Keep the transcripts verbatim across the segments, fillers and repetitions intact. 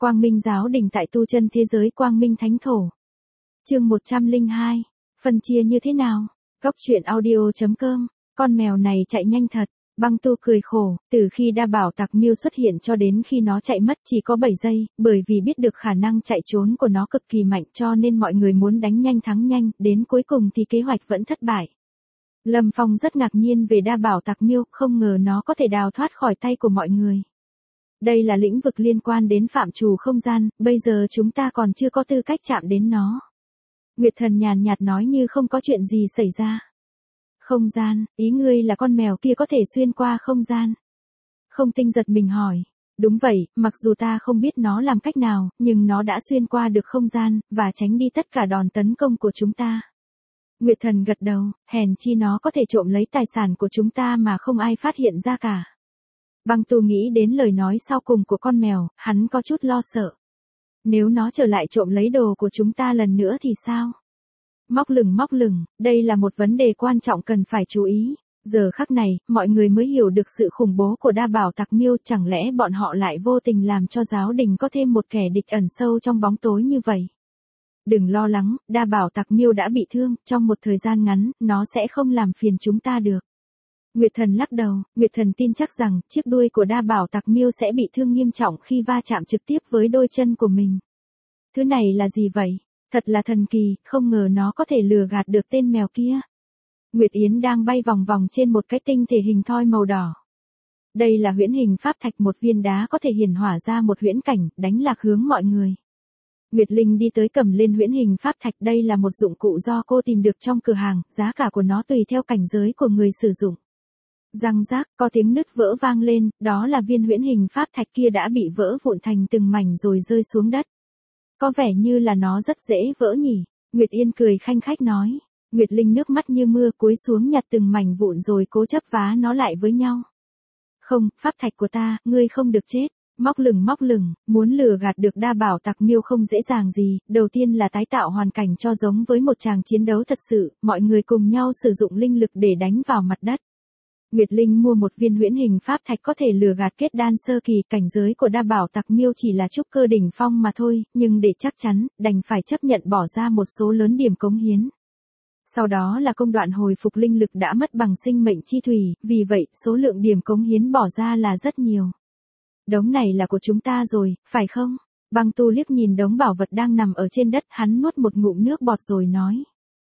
Quang Minh giáo đình tại tu chân thế giới Quang Minh Thánh Thổ. Chương một trăm lẻ hai. Phân chia như thế nào? Góc truyện audio chấm com. Con mèo này chạy nhanh thật. Băng Tu cười khổ, từ khi đa bảo tặc miêu xuất hiện cho đến khi nó chạy mất chỉ có bảy giây, bởi vì biết được khả năng chạy trốn của nó cực kỳ mạnh cho nên mọi người muốn đánh nhanh thắng nhanh, đến cuối cùng thì kế hoạch vẫn thất bại. Lâm Phong rất ngạc nhiên về đa bảo tặc miêu, không ngờ nó có thể đào thoát khỏi tay của mọi người. Đây là lĩnh vực liên quan đến phạm trù không gian, bây giờ chúng ta còn chưa có tư cách chạm đến nó. Nguyệt Thần nhàn nhạt nói như không có chuyện gì xảy ra. Không gian, ý ngươi là con mèo kia có thể xuyên qua không gian. Không Tinh giật mình hỏi. Đúng vậy, mặc dù ta không biết nó làm cách nào, nhưng nó đã xuyên qua được không gian, và tránh đi tất cả đòn tấn công của chúng ta. Nguyệt Thần gật đầu, hèn chi nó có thể trộm lấy tài sản của chúng ta mà không ai phát hiện ra cả. Băng Tu nghĩ đến lời nói sau cùng của con mèo, hắn có chút lo sợ. Nếu nó trở lại trộm lấy đồ của chúng ta lần nữa thì sao? Móc lửng móc lửng, đây là một vấn đề quan trọng cần phải chú ý. Giờ khắc này, mọi người mới hiểu được sự khủng bố của đa bảo tặc miêu, chẳng lẽ bọn họ lại vô tình làm cho giáo đình có thêm một kẻ địch ẩn sâu trong bóng tối như vậy. Đừng lo lắng, đa bảo tặc miêu đã bị thương, trong một thời gian ngắn, nó sẽ không làm phiền chúng ta được. Nguyệt Thần lắc đầu, Nguyệt Thần tin chắc rằng, chiếc đuôi của đa bảo tặc miêu sẽ bị thương nghiêm trọng khi va chạm trực tiếp với đôi chân của mình. Thứ này là gì vậy? Thật là thần kỳ, không ngờ nó có thể lừa gạt được tên mèo kia. Nguyệt Yến đang bay vòng vòng trên một cái tinh thể hình thoi màu đỏ. Đây là huyễn hình pháp thạch, một viên đá có thể hiển hỏa ra một huyễn cảnh, đánh lạc hướng mọi người. Nguyệt Linh đi tới cầm lên huyễn hình pháp thạch, đây là một dụng cụ do cô tìm được trong cửa hàng, giá cả của nó tùy theo cảnh giới của người sử dụng. Răng rác, có tiếng nứt vỡ vang lên, đó là viên huyễn hình pháp thạch kia đã bị vỡ vụn thành từng mảnh rồi rơi xuống đất. Có vẻ như là nó rất dễ vỡ nhỉ, Nguyệt Yên cười khanh khách nói. Nguyệt Linh nước mắt như mưa cúi xuống nhặt từng mảnh vụn rồi cố chấp vá nó lại với nhau. Không, pháp thạch của ta, ngươi không được chết. Móc lửng móc lửng, muốn lừa gạt được đa bảo tặc miêu không dễ dàng gì, đầu tiên là tái tạo hoàn cảnh cho giống với một tràng chiến đấu thật sự, mọi người cùng nhau sử dụng linh lực để đánh vào mặt đất. Nguyệt Linh mua một viên huyễn hình pháp thạch có thể lừa gạt kết đan sơ kỳ, cảnh giới của đa bảo tặc miêu chỉ là trúc cơ đỉnh phong mà thôi, nhưng để chắc chắn, đành phải chấp nhận bỏ ra một số lớn điểm cống hiến. Sau đó là công đoạn hồi phục linh lực đã mất bằng sinh mệnh chi thủy, vì vậy, số lượng điểm cống hiến bỏ ra là rất nhiều. Đống này là của chúng ta rồi, phải không? Băng Tu liếc nhìn đống bảo vật đang nằm ở trên đất, hắn nuốt một ngụm nước bọt rồi nói.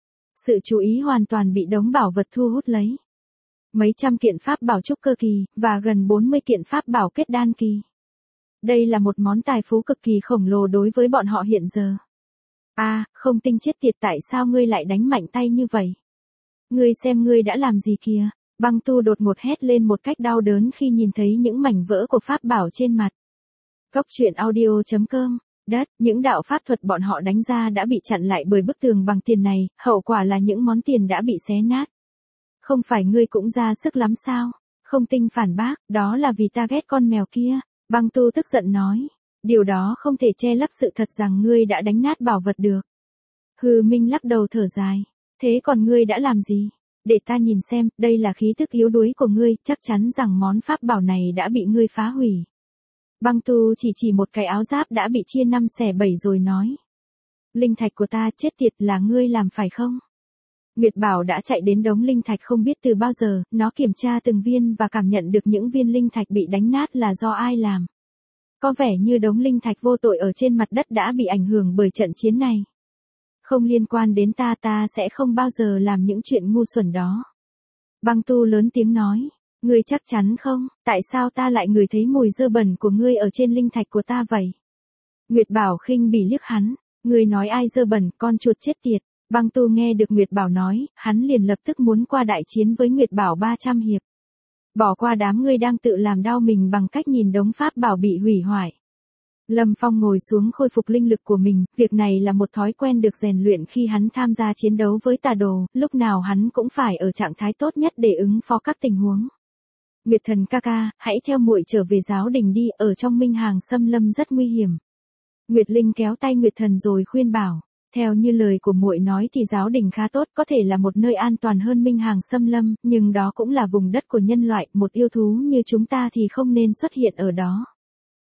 Sự chú ý hoàn toàn bị đống bảo vật thu hút lấy. Mấy trăm kiện pháp bảo trúc cơ kỳ, và gần bốn mươi kiện pháp bảo kết đan kỳ. Đây là một món tài phú cực kỳ khổng lồ đối với bọn họ hiện giờ. À, Không Tinh chết tiệt, tại sao ngươi lại đánh mạnh tay như vậy? Ngươi xem ngươi đã làm gì kìa? Băng Tu đột ngột hét lên một cách đau đớn khi nhìn thấy những mảnh vỡ của pháp bảo trên mặt. Góc truyện audio chấm com. Đất, những đạo pháp thuật bọn họ đánh ra đã bị chặn lại bởi bức tường bằng tiền này, hậu quả là những món tiền đã bị xé nát. Không phải ngươi cũng ra sức lắm sao? Không Tinh phản bác, đó là vì ta ghét con mèo kia. Băng Tu tức giận nói. Điều đó không thể che lấp sự thật rằng ngươi đã đánh nát bảo vật được. Hư Minh lắc đầu thở dài. Thế còn ngươi đã làm gì? Để ta nhìn xem, đây là khí tức yếu đuối của ngươi, chắc chắn rằng món pháp bảo này đã bị ngươi phá hủy. Băng Tu chỉ chỉ một cái áo giáp đã bị chia năm xẻ bảy rồi nói. Linh thạch của ta, chết tiệt, là ngươi làm phải không? Nguyệt Bảo đã chạy đến đống linh thạch không biết từ bao giờ, nó kiểm tra từng viên và cảm nhận được những viên linh thạch bị đánh nát là do ai làm. Có vẻ như đống linh thạch vô tội ở trên mặt đất đã bị ảnh hưởng bởi trận chiến này. Không liên quan đến ta, ta sẽ không bao giờ làm những chuyện ngu xuẩn đó. Băng Tu lớn tiếng nói, ngươi chắc chắn không, tại sao ta lại ngửi thấy mùi dơ bẩn của ngươi ở trên linh thạch của ta vậy? Nguyệt Bảo khinh bỉ liếc hắn, ngươi nói ai dơ bẩn, con chuột chết tiệt. Băng Tu nghe được Nguyệt Bảo nói, hắn liền lập tức muốn qua đại chiến với Nguyệt Bảo ba trăm hiệp. Bỏ qua đám ngươi đang tự làm đau mình bằng cách nhìn đống pháp bảo bị hủy hoại. Lâm Phong ngồi xuống khôi phục linh lực của mình, việc này là một thói quen được rèn luyện khi hắn tham gia chiến đấu với tà đồ, lúc nào hắn cũng phải ở trạng thái tốt nhất để ứng phó các tình huống. Nguyệt Thần ca ca, hãy theo muội trở về giáo đình đi, ở trong Minh Hàng xâm lâm rất nguy hiểm. Nguyệt Linh kéo tay Nguyệt Thần rồi khuyên bảo. Theo như lời của muội nói thì giáo đình khá tốt, có thể là một nơi an toàn hơn Minh Hàng xâm lâm, nhưng đó cũng là vùng đất của nhân loại, một yêu thú như chúng ta thì không nên xuất hiện ở đó.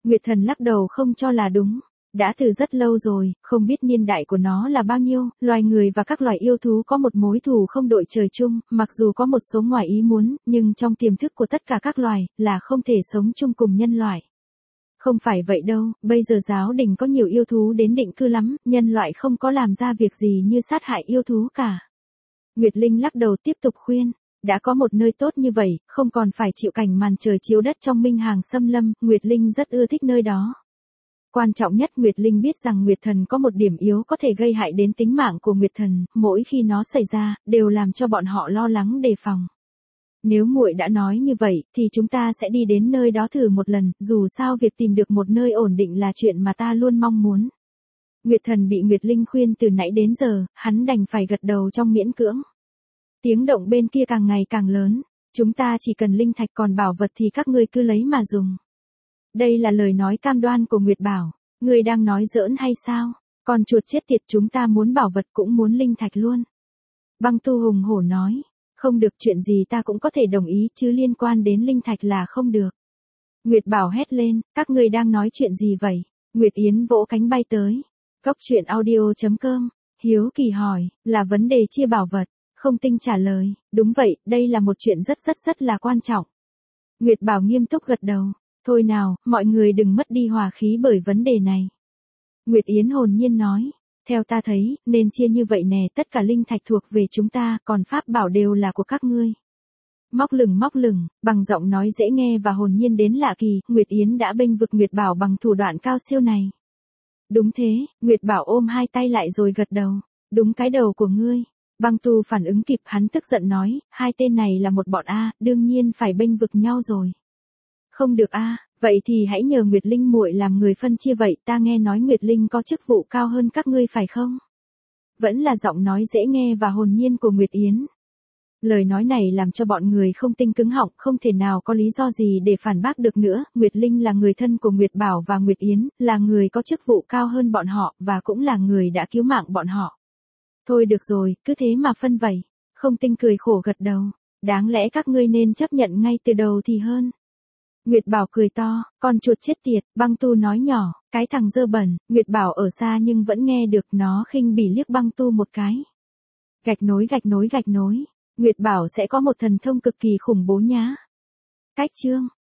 Nguyệt Thần lắc đầu không cho là đúng. Đã từ rất lâu rồi, không biết niên đại của nó là bao nhiêu, loài người và các loài yêu thú có một mối thù không đội trời chung, mặc dù có một số ngoài ý muốn, nhưng trong tiềm thức của tất cả các loài, là không thể sống chung cùng nhân loại. Không phải vậy đâu, bây giờ giáo đình có nhiều yêu thú đến định cư lắm, nhân loại không có làm ra việc gì như sát hại yêu thú cả. Nguyệt Linh lắc đầu tiếp tục khuyên, đã có một nơi tốt như vậy, không còn phải chịu cảnh màn trời chiếu đất trong minh hàng xâm lâm, Nguyệt Linh rất ưa thích nơi đó. Quan trọng nhất Nguyệt Linh biết rằng Nguyệt Thần có một điểm yếu có thể gây hại đến tính mạng của Nguyệt Thần, mỗi khi nó xảy ra, đều làm cho bọn họ lo lắng đề phòng. Nếu muội đã nói như vậy, thì chúng ta sẽ đi đến nơi đó thử một lần, dù sao việc tìm được một nơi ổn định là chuyện mà ta luôn mong muốn. Nguyệt Thần bị Nguyệt Linh khuyên từ nãy đến giờ, hắn đành phải gật đầu trong miễn cưỡng. Tiếng động bên kia càng ngày càng lớn, chúng ta chỉ cần linh thạch còn bảo vật thì các ngươi cứ lấy mà dùng. Đây là lời nói cam đoan của Nguyệt Bảo, ngươi đang nói giỡn hay sao? Còn chuột chết tiệt, chúng ta muốn bảo vật cũng muốn linh thạch luôn. Băng Tu hùng hổ nói, không được, chuyện gì ta cũng có thể đồng ý chứ liên quan đến linh thạch là không được. Nguyệt Bảo hét lên, các ngươi đang nói chuyện gì vậy? Nguyệt Yến vỗ cánh bay tới. Góc truyện audio chấm com, hiếu kỳ hỏi, là vấn đề chia bảo vật. Không Tinh trả lời, đúng vậy, đây là một chuyện rất rất rất là quan trọng. Nguyệt Bảo nghiêm túc gật đầu. Thôi nào, mọi người đừng mất đi hòa khí bởi vấn đề này. Nguyệt Yến hồn nhiên nói, theo ta thấy, nên chia như vậy nè, tất cả linh thạch thuộc về chúng ta, còn pháp bảo đều là của các ngươi. Móc lửng móc lửng, bằng giọng nói dễ nghe và hồn nhiên đến lạ kỳ, Nguyệt Yến đã bênh vực Nguyệt Bảo bằng thủ đoạn cao siêu này. Đúng thế, Nguyệt Bảo ôm hai tay lại rồi gật đầu, đúng cái đầu của ngươi. Băng Tu phản ứng kịp, hắn tức giận nói, hai tên này là một bọn A, đương nhiên phải bênh vực nhau rồi. Không được a, vậy thì hãy nhờ Nguyệt Linh muội làm người phân chia vậy, ta nghe nói Nguyệt Linh có chức vụ cao hơn các ngươi phải không? Vẫn là giọng nói dễ nghe và hồn nhiên của Nguyệt Yến. Lời nói này làm cho bọn người Không Tinh cứng họng, không thể nào có lý do gì để phản bác được nữa, Nguyệt Linh là người thân của Nguyệt Bảo và Nguyệt Yến, là người có chức vụ cao hơn bọn họ, và cũng là người đã cứu mạng bọn họ. Thôi được rồi, cứ thế mà phân vậy. Không Tinh cười khổ gật đầu, đáng lẽ các ngươi nên chấp nhận ngay từ đầu thì hơn. Nguyệt Bảo cười to, con chuột chết tiệt, Băng Tu nói nhỏ, cái thằng dơ bẩn. Nguyệt Bảo ở xa nhưng vẫn nghe được, nó khinh bỉ liếc Băng Tu một cái. Gạch nối gạch nối gạch nối, Nguyệt Bảo sẽ có một thần thông cực kỳ khủng bố nhá. Cách chương